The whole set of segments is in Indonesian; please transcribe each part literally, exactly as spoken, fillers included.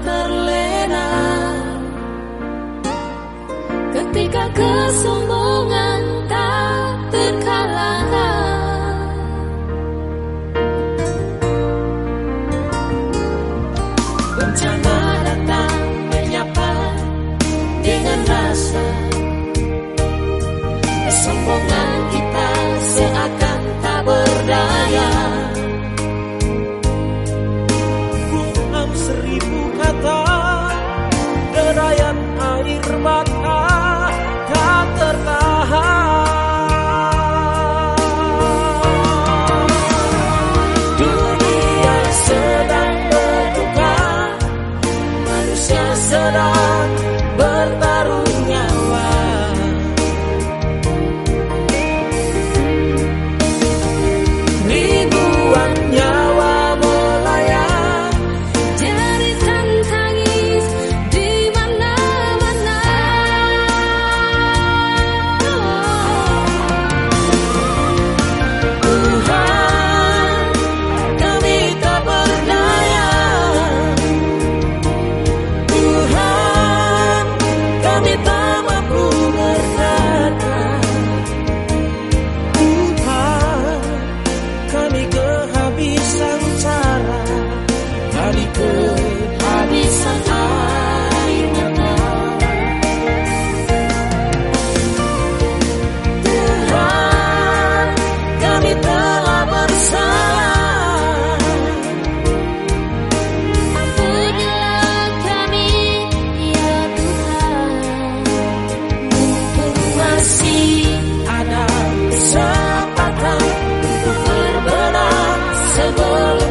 terlena ketika kesombongan tak terkalahkan. Bencana datang menyapa dengan rasa kesombongan kita seakan tak berdaya. Buang seribu kata, derayan air mata tak tertahan. Dunia sedang berduka, manusia sedang bertaruh nyawa. Ribuan nyawa melayang, Jeritan tangis di mana-mana. Tuhan, kami tak berdaya. Tuhan, kami tak mampu berkata. Tuhan, kami kehabisan cara, kami kehabisan air mata. Tuhan, kami telah bersalah. Ampunilah kami, ya Tuhan. Mumpung masih Ada kesempatan untuk berbenah sebelum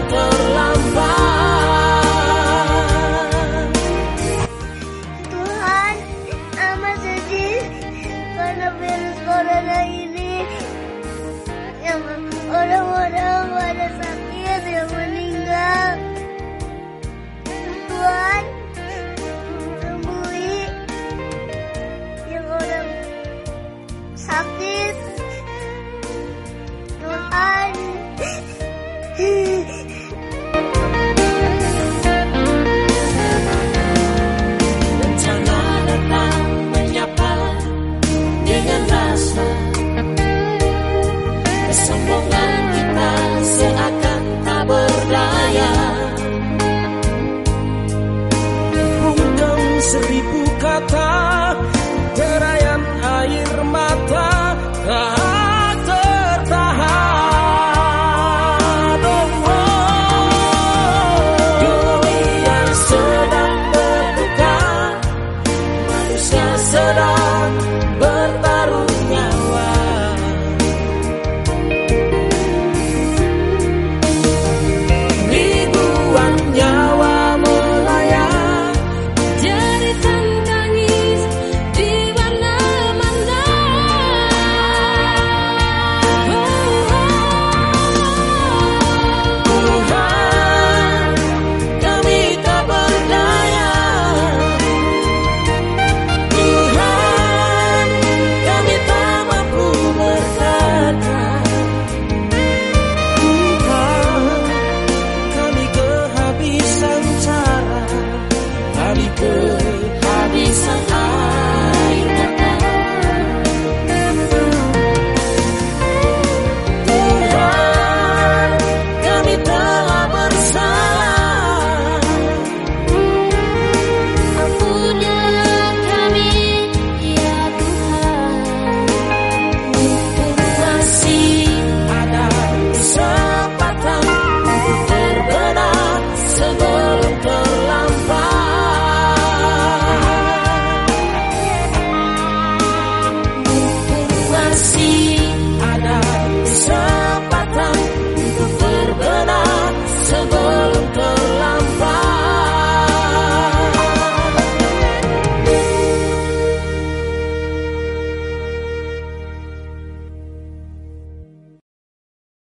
terlambat. Tuhan, amat sedih karena virus corona ini. Yang orang-orang pada sakit yang meninggal. Tuhan, sembuhi yang orang sakit. Tuhan. Bencana datang menyapa dengan rasa kesombongan kita seakan tak berdaya. Bungkam seribu kata, derayan air mata tak tertahan. Oh, oh. Dunia sedang berduka, manusia sedang bertaruh nyawa. Ribuan nyawa melayang, jeritan tangis di mana-mana. Tuhan, kami tak berdaya. Tuhan, kami tak mampu berkata. Tuhan, kami kehabisan cara, kami kehabisan air mata. Tuhan, kami telah bersalah. Ampunilah kami, ya Tuhan. Mumpung masih Ada kesempatan untuk berbenah sebelum terlambat. mumpung masih